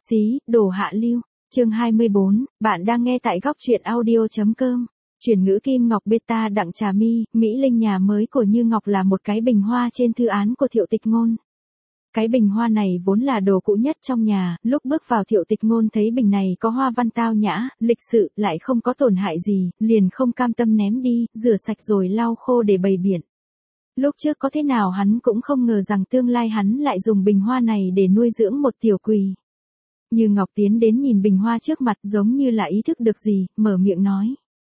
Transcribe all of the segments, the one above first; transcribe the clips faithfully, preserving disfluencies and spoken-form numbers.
Xí, đồ hạ lưu. Chương hai mươi bốn, bạn đang nghe tại góc truyện audio.com. Chuyển ngữ Kim Ngọc Beta Đặng Trà My, Mỹ Linh nhà mới của Như Ngọc là một cái bình hoa trên thư án của Thiệu Tịch Ngôn. Cái bình hoa này vốn là đồ cũ nhất trong nhà, lúc bước vào Thiệu Tịch Ngôn thấy bình này có hoa văn tao nhã, lịch sự, lại không có tổn hại gì, liền không cam tâm ném đi, rửa sạch rồi lau khô để bày biện. Lúc trước có thế nào hắn cũng không ngờ rằng tương lai hắn lại dùng bình hoa này để nuôi dưỡng một tiểu quỳ. Như Ngọc tiến đến nhìn bình hoa trước mặt giống như là ý thức được gì, mở miệng nói.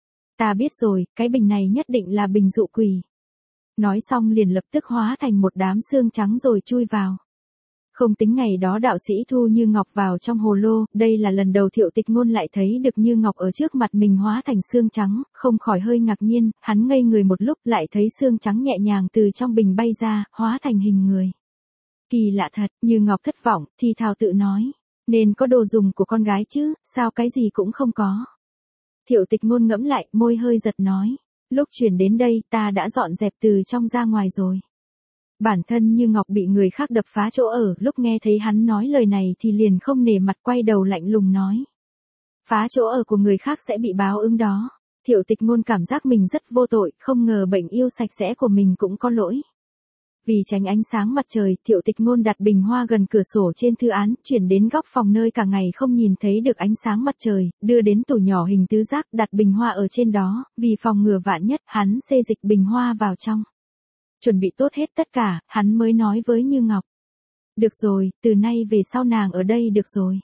Ta biết rồi, cái bình này nhất định là bình dụ quỳ. Nói xong liền lập tức hóa thành một đám xương trắng rồi chui vào. Không tính ngày đó đạo sĩ thu Như Ngọc vào trong hồ lô, đây là lần đầu Thiệu Tịch Ngôn lại thấy được Như Ngọc ở trước mặt mình hóa thành xương trắng, không khỏi hơi ngạc nhiên, hắn ngây người một lúc lại thấy xương trắng nhẹ nhàng từ trong bình bay ra, hóa thành hình người. Kỳ lạ thật, Như Ngọc thất vọng, thì thào tự nói. Nên có đồ dùng của con gái chứ, sao cái gì cũng không có. Thiệu Tịch Ngôn ngẫm lại, môi hơi giật nói. Lúc chuyển đến đây ta đã dọn dẹp từ trong ra ngoài rồi. Bản thân Như Ngọc bị người khác đập phá chỗ ở, lúc nghe thấy hắn nói lời này thì liền không nể mặt quay đầu lạnh lùng nói. Phá chỗ ở của người khác sẽ bị báo ứng đó. Thiệu Tịch Ngôn cảm giác mình rất vô tội, không ngờ bệnh yêu sạch sẽ của mình cũng có lỗi. Vì tránh ánh sáng mặt trời, Thiệu Tịch Ngôn đặt bình hoa gần cửa sổ trên thư án, chuyển đến góc phòng nơi cả ngày không nhìn thấy được ánh sáng mặt trời, đưa đến tủ nhỏ hình tứ giác, đặt bình hoa ở trên đó, vì phòng ngừa vạn nhất, hắn xê dịch bình hoa vào trong. Chuẩn bị tốt hết tất cả, hắn mới nói với Như Ngọc. Được rồi, từ nay về sau nàng ở đây được rồi.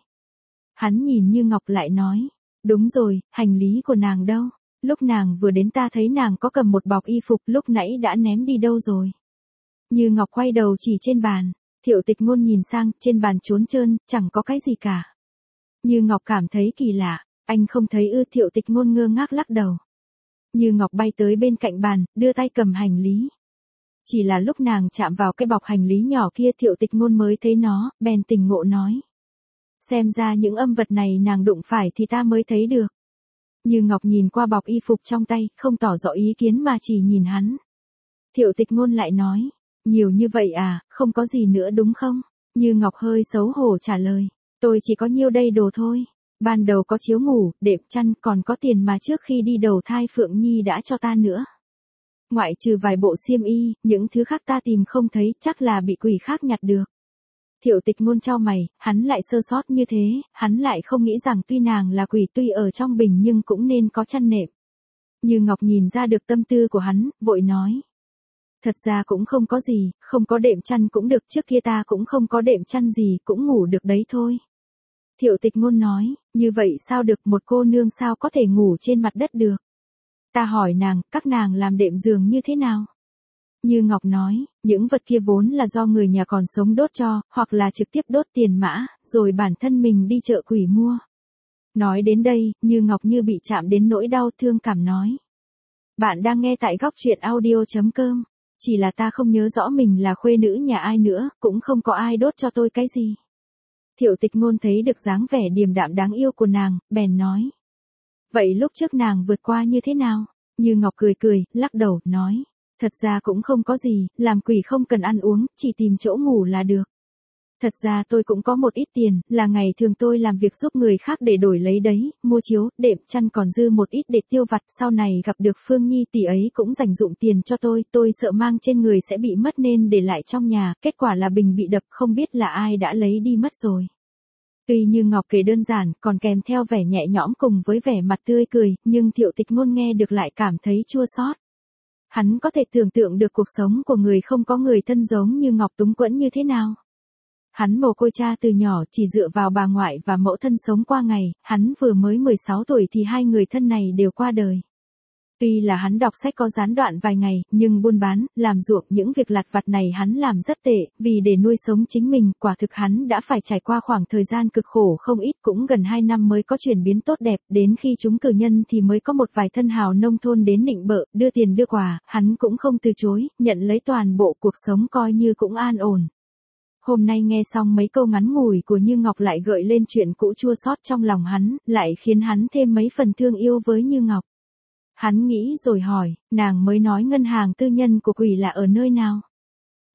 Hắn nhìn Như Ngọc lại nói. Đúng rồi, hành lý của nàng đâu? Lúc nàng vừa đến ta thấy nàng có cầm một bọc y phục, lúc nãy đã ném đi đâu rồi? Như Ngọc quay đầu chỉ trên bàn. Thiệu Tịch Ngôn nhìn sang, trên bàn trốn trơn, chẳng có cái gì cả. Như Ngọc cảm thấy kỳ lạ, anh không thấy ư? Thiệu Tịch Ngôn ngơ ngác lắc đầu. Như Ngọc bay tới bên cạnh bàn, đưa tay cầm hành lý. Chỉ là lúc nàng chạm vào cái bọc hành lý nhỏ kia Thiệu Tịch Ngôn mới thấy nó, bèn tỉnh ngộ nói. Xem ra những âm vật này nàng đụng phải thì ta mới thấy được. Như Ngọc nhìn qua bọc y phục trong tay, không tỏ rõ ý kiến mà chỉ nhìn hắn. Thiệu Tịch Ngôn lại nói. Nhiều như vậy à, không có gì nữa đúng không? Như Ngọc hơi xấu hổ trả lời. Tôi chỉ có nhiêu đây đồ thôi. Ban đầu có chiếu ngủ, đệm chăn, còn có tiền mà trước khi đi đầu thai Phượng Nhi đã cho ta nữa. Ngoại trừ vài bộ xiêm y, những thứ khác ta tìm không thấy, chắc là bị quỷ khác nhặt được. Thiệu Tịch Ngôn chau mày, hắn lại sơ sót như thế, hắn lại không nghĩ rằng tuy nàng là quỷ tuy ở trong bình nhưng cũng nên có chăn nệm. Như Ngọc nhìn ra được tâm tư của hắn, vội nói. Thật ra cũng không có gì, không có đệm chăn cũng được, trước kia ta cũng không có đệm chăn gì, cũng ngủ được đấy thôi. Thiệu Tịch Ngôn nói, như vậy sao được, một cô nương sao có thể ngủ trên mặt đất được. Ta hỏi nàng, các nàng làm đệm giường như thế nào? Như Ngọc nói, những vật kia vốn là do người nhà còn sống đốt cho, hoặc là trực tiếp đốt tiền mã, rồi bản thân mình đi chợ quỷ mua. Nói đến đây, Như Ngọc như bị chạm đến nỗi đau thương cảm nói. Bạn đang nghe tại góc truyện audio.com. Chỉ là ta không nhớ rõ mình là khuê nữ nhà ai nữa, cũng không có ai đốt cho tôi cái gì. Thiệu Tịch Ngôn thấy được dáng vẻ điềm đạm đáng yêu của nàng, bèn nói. Vậy lúc trước nàng vượt qua như thế nào? Như Ngọc cười cười, lắc đầu, nói. Thật ra cũng không có gì, làm quỷ không cần ăn uống, chỉ tìm chỗ ngủ là được. Thật ra tôi cũng có một ít tiền, là ngày thường tôi làm việc giúp người khác để đổi lấy đấy, mua chiếu, đệm chăn còn dư một ít để tiêu vặt, sau này gặp được Phương Nhi tỷ ấy cũng dành dụng tiền cho tôi, tôi sợ mang trên người sẽ bị mất nên để lại trong nhà, kết quả là bình bị đập không biết là ai đã lấy đi mất rồi. Tuy Như Ngọc kể đơn giản, còn kèm theo vẻ nhẹ nhõm cùng với vẻ mặt tươi cười, nhưng Thiệu Tịch Ngôn nghe được lại cảm thấy chua xót. Hắn có thể tưởng tượng được cuộc sống của người không có người thân giống như Ngọc túng quẫn như thế nào. Hắn mồ côi cha từ nhỏ, chỉ dựa vào bà ngoại và mẫu thân sống qua ngày, hắn vừa mới mười sáu tuổi thì hai người thân này đều qua đời. Tuy là hắn đọc sách có gián đoạn vài ngày, nhưng buôn bán, làm ruộng những việc lặt vặt này hắn làm rất tệ, vì để nuôi sống chính mình, quả thực hắn đã phải trải qua khoảng thời gian cực khổ không ít, cũng gần hai năm mới có chuyển biến tốt đẹp, đến khi chúng cử nhân thì mới có một vài thân hào nông thôn đến nịnh bợ, đưa tiền đưa quà, hắn cũng không từ chối, nhận lấy toàn bộ cuộc sống coi như cũng an ổn. Hôm nay nghe xong mấy câu ngắn ngủi của Như Ngọc lại gợi lên chuyện cũ chua xót trong lòng hắn, lại khiến hắn thêm mấy phần thương yêu với Như Ngọc. Hắn nghĩ rồi hỏi, nàng mới nói ngân hàng tư nhân của quỷ là ở nơi nào?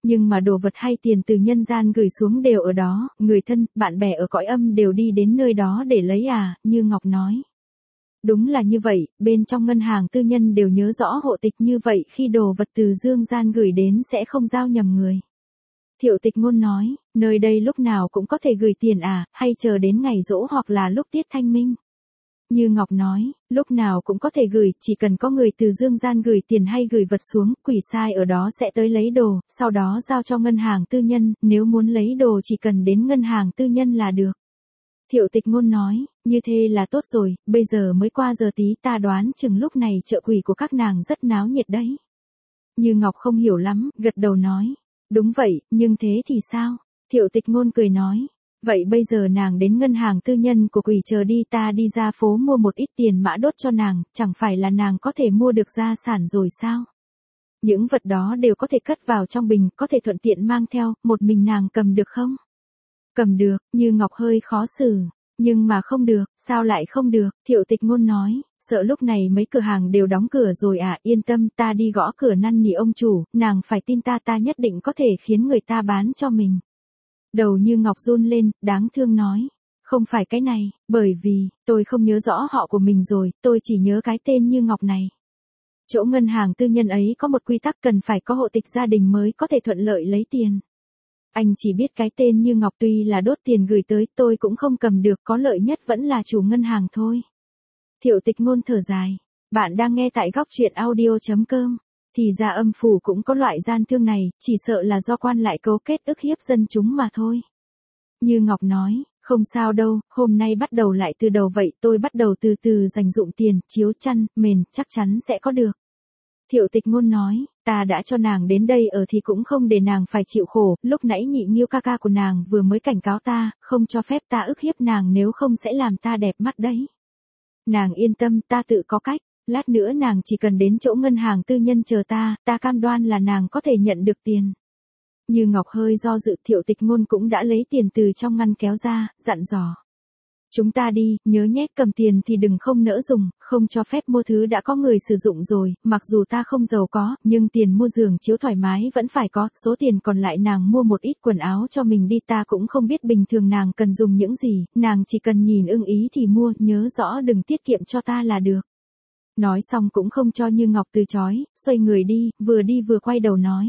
Nhưng mà đồ vật hay tiền từ nhân gian gửi xuống đều ở đó, người thân, bạn bè ở cõi âm đều đi đến nơi đó để lấy à, Như Ngọc nói. Đúng là như vậy, bên trong ngân hàng tư nhân đều nhớ rõ hộ tịch như vậy khi đồ vật từ dương gian gửi đến sẽ không giao nhầm người. Thiệu Tịch Ngôn nói, nơi đây lúc nào cũng có thể gửi tiền à, hay chờ đến ngày giỗ hoặc là lúc tiết thanh minh. Như Ngọc nói, lúc nào cũng có thể gửi, chỉ cần có người từ dương gian gửi tiền hay gửi vật xuống, quỷ sai ở đó sẽ tới lấy đồ, sau đó giao cho ngân hàng tư nhân, nếu muốn lấy đồ chỉ cần đến ngân hàng tư nhân là được. Thiệu Tịch Ngôn nói, như thế là tốt rồi, bây giờ mới qua giờ tí ta đoán chừng lúc này chợ quỷ của các nàng rất náo nhiệt đấy. Như Ngọc không hiểu lắm, gật đầu nói, đúng vậy, nhưng thế thì sao? Thiệu Tịch Ngôn cười nói, vậy bây giờ nàng đến ngân hàng tư nhân của quỷ chờ đi, ta đi ra phố mua một ít tiền mã đốt cho nàng, chẳng phải là nàng có thể mua được gia sản rồi sao? Những vật đó đều có thể cất vào trong bình, có thể thuận tiện mang theo, một mình nàng cầm được không? Cầm được, Như Ngọc hơi khó xử. Nhưng mà không được, sao lại không được? Thiệu Tịch Ngôn nói, sợ lúc này mấy cửa hàng đều đóng cửa rồi à, yên tâm, ta đi gõ cửa năn nỉ ông chủ, nàng phải tin ta, ta nhất định có thể khiến người ta bán cho mình. Đầu Như Ngọc run lên, đáng thương nói, không phải cái này, bởi vì, tôi không nhớ rõ họ của mình rồi, tôi chỉ nhớ cái tên Như Ngọc này. Chỗ ngân hàng tư nhân ấy có một quy tắc cần phải có hộ tịch gia đình mới có thể thuận lợi lấy tiền. Anh chỉ biết cái tên Như Ngọc, tuy là đốt tiền gửi tới, tôi cũng không cầm được, có lợi nhất vẫn là chủ ngân hàng thôi. Thiệu Tịch Ngôn thở dài. Bạn đang nghe tại góc truyện audio chấm com. Thì ra âm phủ cũng có loại gian thương này, chỉ sợ là do quan lại cấu kết ức hiếp dân chúng mà thôi. Như Ngọc nói, không sao đâu, hôm nay bắt đầu lại từ đầu vậy, tôi bắt đầu từ từ dành dụm tiền, chiếu chăn, mền, chắc chắn sẽ có được. Thiệu Tịch Ngôn nói, ta đã cho nàng đến đây ở thì cũng không để nàng phải chịu khổ, lúc nãy Nhị Nghiêu ca ca của nàng vừa mới cảnh cáo ta, không cho phép ta ức hiếp nàng, nếu không sẽ làm ta đẹp mắt đấy. Nàng yên tâm, ta tự có cách, lát nữa nàng chỉ cần đến chỗ ngân hàng tư nhân chờ ta, ta cam đoan là nàng có thể nhận được tiền. Như Ngọc hơi do dự, Thiệu Tịch Ngôn cũng đã lấy tiền từ trong ngăn kéo ra, dặn dò. Chúng ta đi, nhớ nhé, cầm tiền thì đừng không nỡ dùng, không cho phép mua thứ đã có người sử dụng rồi, mặc dù ta không giàu có, nhưng tiền mua giường chiếu thoải mái vẫn phải có, số tiền còn lại nàng mua một ít quần áo cho mình đi, ta cũng không biết bình thường nàng cần dùng những gì, nàng chỉ cần nhìn ưng ý thì mua, nhớ rõ đừng tiết kiệm cho ta là được. Nói xong cũng không cho Như Ngọc từ chối, xoay người đi, vừa đi vừa quay đầu nói.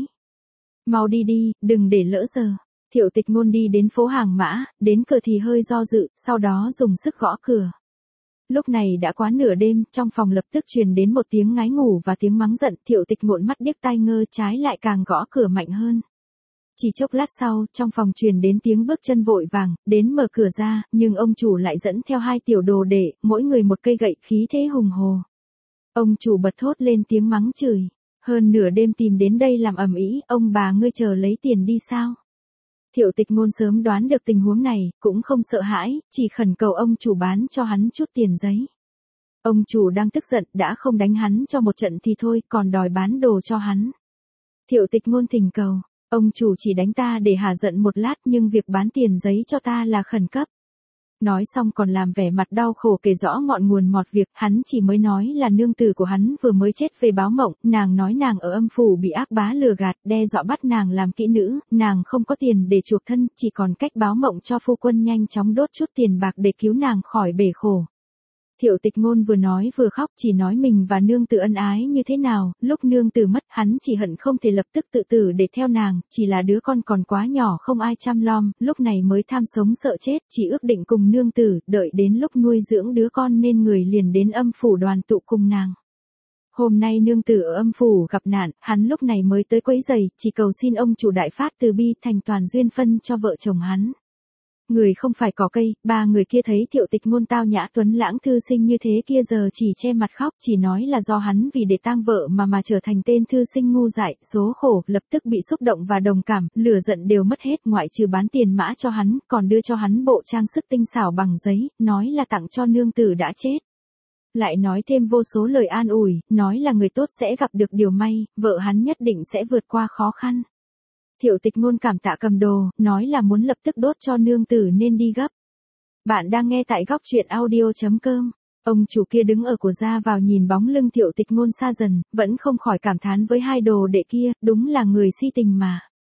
Mau đi đi, đừng để lỡ giờ. Thiệu Tịch Ngôn đi đến phố Hàng Mã, đến cửa thì hơi do dự, sau đó dùng sức gõ cửa. Lúc này đã quá nửa đêm, trong phòng lập tức truyền đến một tiếng ngái ngủ và tiếng mắng giận, Thiệu Tịch Ngôn mắt điếc tai ngơ, trái lại càng gõ cửa mạnh hơn. Chỉ chốc lát sau, trong phòng truyền đến tiếng bước chân vội vàng, đến mở cửa ra, nhưng ông chủ lại dẫn theo hai tiểu đồ đệ, mỗi người một cây gậy, khí thế hùng hồ. Ông chủ bật thốt lên tiếng mắng chửi, hơn nửa đêm tìm đến đây làm ầm ĩ, ông bà ngươi chờ lấy tiền đi sao? Thiệu Tịch Ngôn sớm đoán được tình huống này, cũng không sợ hãi, chỉ khẩn cầu ông chủ bán cho hắn chút tiền giấy. Ông chủ đang tức giận, đã không đánh hắn cho một trận thì thôi, còn đòi bán đồ cho hắn. Thiệu Tịch Ngôn thỉnh cầu, ông chủ chỉ đánh ta để hả giận một lát, nhưng việc bán tiền giấy cho ta là khẩn cấp. Nói xong còn làm vẻ mặt đau khổ kể rõ ngọn nguồn mọt việc, hắn chỉ mới nói là nương tử của hắn vừa mới chết về báo mộng, nàng nói nàng ở âm phủ bị ác bá lừa gạt, đe dọa bắt nàng làm kỹ nữ, nàng không có tiền để chuộc thân, chỉ còn cách báo mộng cho phu quân nhanh chóng đốt chút tiền bạc để cứu nàng khỏi bể khổ. Thiệu Tịch Ngôn vừa nói vừa khóc, chỉ nói mình và nương tử ân ái như thế nào, lúc nương tử mất, hắn chỉ hận không thể lập tức tự tử để theo nàng, chỉ là đứa con còn quá nhỏ không ai chăm lom, lúc này mới tham sống sợ chết, chỉ ước định cùng nương tử, đợi đến lúc nuôi dưỡng đứa con nên người liền đến âm phủ đoàn tụ cùng nàng. Hôm nay nương tử ở âm phủ gặp nạn, hắn lúc này mới tới quấy giày, chỉ cầu xin ông chủ đại phát từ bi, thành toàn duyên phân cho vợ chồng hắn. Người không phải cỏ cây, ba người kia thấy Thiệu Tịch Ngôn tao nhã tuấn lãng thư sinh như thế kia giờ chỉ che mặt khóc, chỉ nói là do hắn vì để tang vợ mà mà trở thành tên thư sinh ngu dại, số khổ, lập tức bị xúc động và đồng cảm, lửa giận đều mất hết, ngoại trừ bán tiền mã cho hắn, còn đưa cho hắn bộ trang sức tinh xảo bằng giấy, nói là tặng cho nương tử đã chết. Lại nói thêm vô số lời an ủi, nói là người tốt sẽ gặp được điều may, vợ hắn nhất định sẽ vượt qua khó khăn. Thiệu Tịch Ngôn cảm tạ cầm đồ, nói là muốn lập tức đốt cho nương tử nên đi gấp. Bạn đang nghe tại góc truyện audio chấm com. Ông chủ kia đứng ở cửa ra vào nhìn bóng lưng Thiệu Tịch Ngôn xa dần, vẫn không khỏi cảm thán với hai đồ đệ kia, đúng là người si tình mà.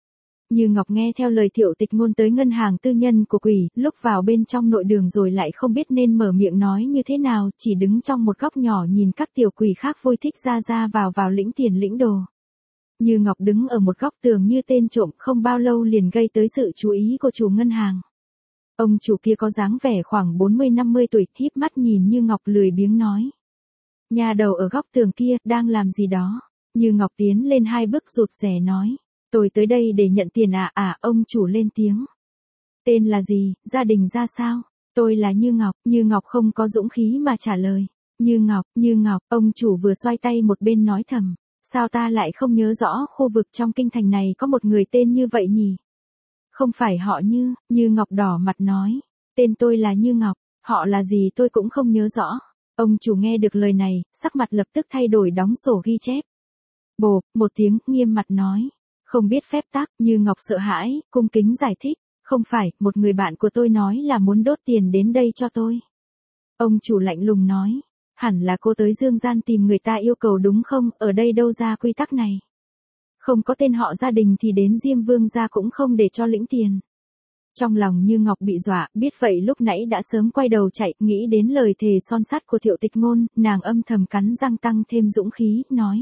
Như Ngọc nghe theo lời Thiệu Tịch Ngôn tới ngân hàng tư nhân của quỷ, lúc vào bên trong nội đường rồi lại không biết nên mở miệng nói như thế nào, chỉ đứng trong một góc nhỏ nhìn các tiểu quỷ khác vui thích ra ra vào vào lĩnh tiền lĩnh đồ. Như Ngọc đứng ở một góc tường như tên trộm, không bao lâu liền gây tới sự chú ý của chủ ngân hàng. Ông chủ kia có dáng vẻ khoảng bốn mươi năm mươi tuổi, híp mắt nhìn Như Ngọc lười biếng nói. Nhà đầu ở góc tường kia, đang làm gì đó? Như Ngọc tiến lên hai bước rụt rè nói. Tôi tới đây để nhận tiền à à, ông chủ lên tiếng. Tên là gì, gia đình ra sao? Tôi là Như Ngọc, Như Ngọc không có dũng khí mà trả lời. Như Ngọc, Như Ngọc, ông chủ vừa xoay tay một bên nói thầm. Sao ta lại không nhớ rõ khu vực trong kinh thành này có một người tên như vậy nhỉ? Không phải họ Như, Như Ngọc đỏ mặt nói. Tên tôi là Như Ngọc, họ là gì tôi cũng không nhớ rõ. Ông chủ nghe được lời này, sắc mặt lập tức thay đổi đóng sổ ghi chép. Bộp, một tiếng, nghiêm mặt nói. Không biết phép tắc, Như Ngọc sợ hãi, cung kính giải thích. Không phải, một người bạn của tôi nói là muốn đốt tiền đến đây cho tôi. Ông chủ lạnh lùng nói. Hẳn là cô tới dương gian tìm người ta yêu cầu đúng không, ở đây đâu ra quy tắc này. Không có tên họ gia đình thì đến Diêm Vương gia cũng không để cho lĩnh tiền. Trong lòng Như Ngọc bị dọa, biết vậy lúc nãy đã sớm quay đầu chạy, nghĩ đến lời thề son sắt của Thiệu Tịch Ngôn, nàng âm thầm cắn răng tăng thêm dũng khí, nói.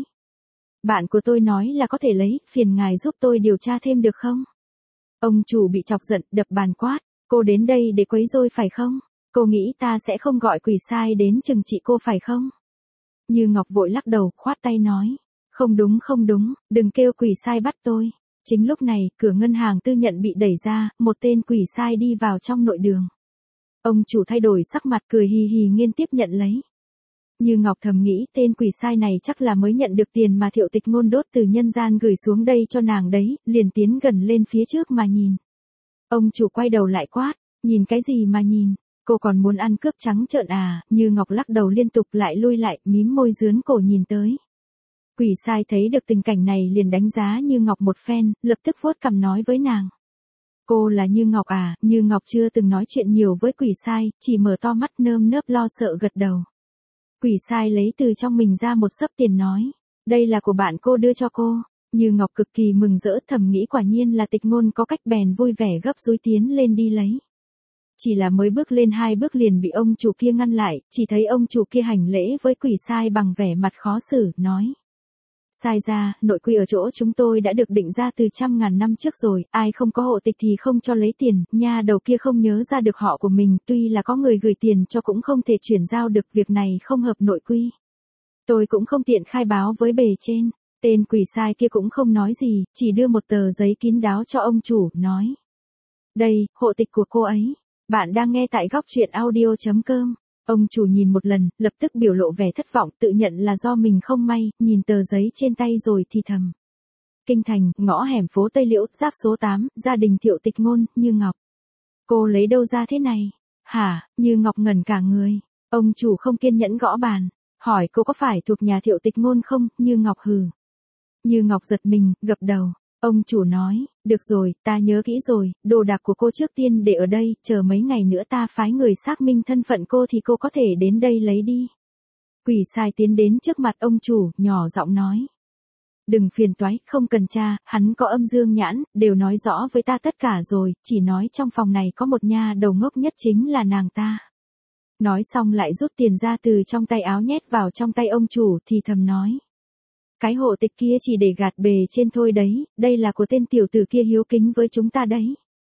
Bạn của tôi nói là có thể lấy, phiền ngài giúp tôi điều tra thêm được không? Ông chủ bị chọc giận, đập bàn quát, cô đến đây để quấy rối phải không? Cô nghĩ ta sẽ không gọi quỷ sai đến trừng trị cô phải không? Như Ngọc vội lắc đầu, khoát tay nói. Không đúng không đúng, đừng kêu quỷ sai bắt tôi. Chính lúc này, cửa ngân hàng tư nhận bị đẩy ra, một tên quỷ sai đi vào trong nội đường. Ông chủ thay đổi sắc mặt cười hì hì nghiên tiếp nhận lấy. Như Ngọc thầm nghĩ tên quỷ sai này chắc là mới nhận được tiền mà Thiệu Tịch Ngôn đốt từ nhân gian gửi xuống đây cho nàng đấy, liền tiến gần lên phía trước mà nhìn. Ông chủ quay đầu lại quát, nhìn cái gì mà nhìn, cô còn muốn ăn cướp trắng trợn à? Như Ngọc lắc đầu liên tục lại lui lại, mím môi dướn cổ nhìn tới. Quỷ sai thấy được tình cảnh này liền đánh giá Như Ngọc một phen, lập tức vuốt cằm nói với nàng. Cô là Như Ngọc à? Như Ngọc chưa từng nói chuyện nhiều với quỷ sai, chỉ mở to mắt nơm nớp lo sợ gật đầu. Quỷ sai lấy từ trong mình ra một xấp tiền nói. Đây là của bạn cô đưa cho cô. Như Ngọc cực kỳ mừng rỡ, thầm nghĩ quả nhiên là Tịch Ngôn có cách, bèn vui vẻ gấp dúi tiến lên đi lấy. Chỉ là mới bước lên hai bước liền bị ông chủ kia ngăn lại, chỉ thấy ông chủ kia hành lễ với quỷ sai bằng vẻ mặt khó xử, nói. Sai ra, nội quy ở chỗ chúng tôi đã được định ra từ trăm ngàn năm trước rồi, ai không có hộ tịch thì không cho lấy tiền, nha đầu kia không nhớ ra được họ của mình, tuy là có người gửi tiền cho cũng không thể chuyển giao được, việc này không hợp nội quy. Tôi cũng không tiện khai báo với bề trên, tên quỷ sai kia cũng không nói gì, chỉ đưa một tờ giấy kín đáo cho ông chủ, nói. Đây, hộ tịch của cô ấy, bạn đang nghe tại góc truyện audio chấm com. Ông chủ nhìn một lần, lập tức biểu lộ vẻ thất vọng, tự nhận là do mình không may, nhìn tờ giấy trên tay rồi thì thầm. Kinh thành, ngõ hẻm phố Tây Liễu, giáp số tám, gia đình Thiệu Tịch Ngôn, Như Ngọc. Cô lấy đâu ra thế này? Hả? Như Ngọc ngẩn cả người. Ông chủ không kiên nhẫn gõ bàn, hỏi cô có phải thuộc nhà Thiệu Tịch Ngôn không? Như Ngọc hừ. Như Ngọc giật mình, gập đầu. Ông chủ nói, được rồi, ta nhớ kỹ rồi, đồ đạc của cô trước tiên để ở đây, chờ mấy ngày nữa ta phái người xác minh thân phận cô thì cô có thể đến đây lấy đi. Quỷ sai tiến đến trước mặt ông chủ, nhỏ giọng nói. Đừng phiền toái, không cần tra, hắn có âm dương nhãn, đều nói rõ với ta tất cả rồi, chỉ nói trong phòng này có một nha đầu ngốc nhất chính là nàng ta. Nói xong lại rút tiền ra từ trong tay áo nhét vào trong tay ông chủ thì thầm nói. Cái hộ tịch kia chỉ để gạt bề trên thôi đấy, đây là của tên tiểu tử kia hiếu kính với chúng ta đấy.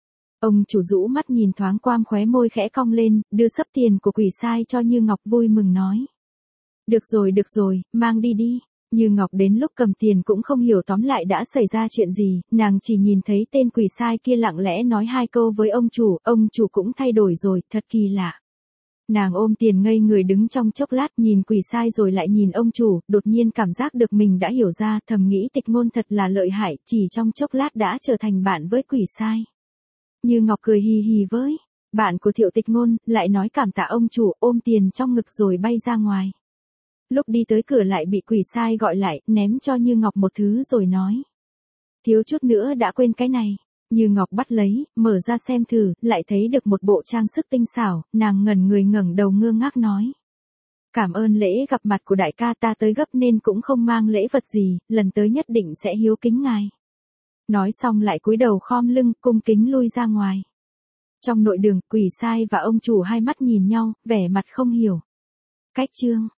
Ông chủ rũ mắt nhìn thoáng qua, khóe môi khẽ cong lên, đưa xấp tiền của quỷ sai cho Như Ngọc vui mừng nói. Được rồi được rồi, mang đi đi. Như Ngọc đến lúc cầm tiền cũng không hiểu tóm lại đã xảy ra chuyện gì, nàng chỉ nhìn thấy tên quỷ sai kia lặng lẽ nói hai câu với ông chủ, ông chủ cũng thay đổi rồi, thật kỳ lạ. Nàng ôm tiền ngây người đứng trong chốc lát, nhìn quỷ sai rồi lại nhìn ông chủ, đột nhiên cảm giác được mình đã hiểu ra, thầm nghĩ Tịch Ngôn thật là lợi hại, chỉ trong chốc lát đã trở thành bạn với quỷ sai. Như Ngọc cười hì hì với bạn của Thiệu Tịch Ngôn, lại nói cảm tạ ông chủ, ôm tiền trong ngực rồi bay ra ngoài. Lúc đi tới cửa lại bị quỷ sai gọi lại, ném cho Như Ngọc một thứ rồi nói. Thiếu chút nữa đã quên cái này. Như Ngọc bắt lấy, mở ra xem thử, lại thấy được một bộ trang sức tinh xảo, nàng ngẩn người ngẩng đầu ngơ ngác nói. Cảm ơn lễ gặp mặt của đại ca, ta tới gấp nên cũng không mang lễ vật gì, lần tới nhất định sẽ hiếu kính ngài. Nói xong lại cúi đầu khom lưng, cung kính lui ra ngoài. Trong nội đường, Quỷ Sai và ông chủ hai mắt nhìn nhau, vẻ mặt không hiểu. Cách chương